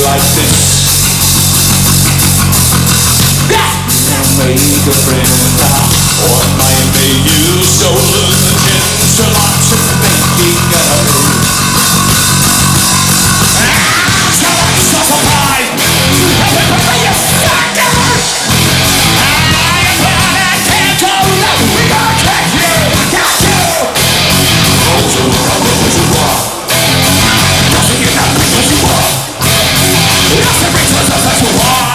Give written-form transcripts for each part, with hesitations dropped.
like this. Make a friend, or maybe you stolen the chance to lots of making enemies. So I suffer, everybody you sucker! I can't go left, we got you, got you! Oh, so I know what you want. Nothing you're not because you want. Nothing because of what you want.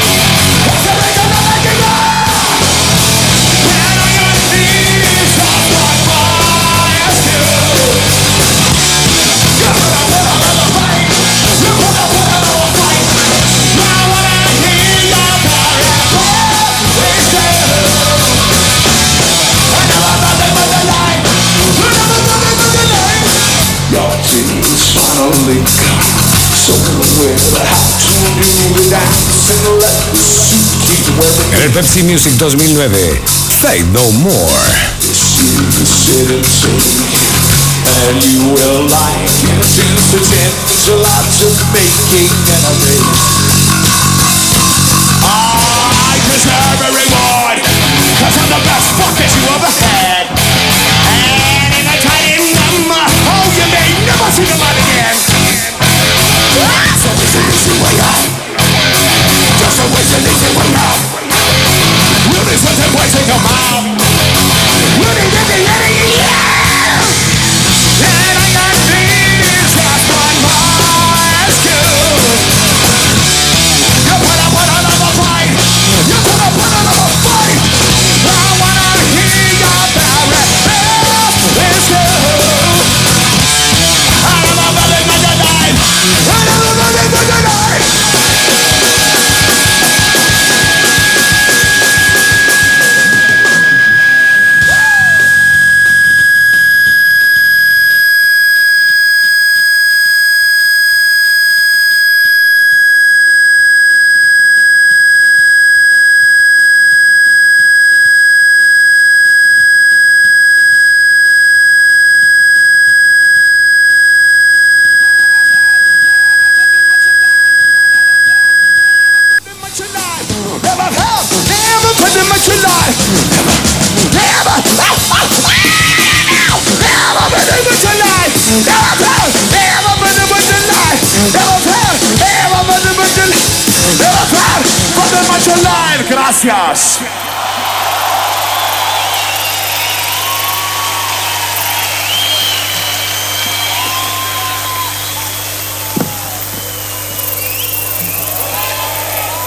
Finally come somewhere to have to do it and let the suit keep wearing. En el Pepsi Music 2009, Say No More. This is the city, and you will like it since the chance a lot of making enemies. I deserve a reward, 'cause I'm the best fuckers you ever had. And in a tiny number, oh, you may never see the light again. So it's an easy way out. Just always an easy way out. Really something wasting your mouth. Really didn't let it out. And I got things just one more skill. You put up another fight. You put up another fight. I wanna hear your barrel. It's good. I'm a brother, my life. I'm a brother, my life. Gracias.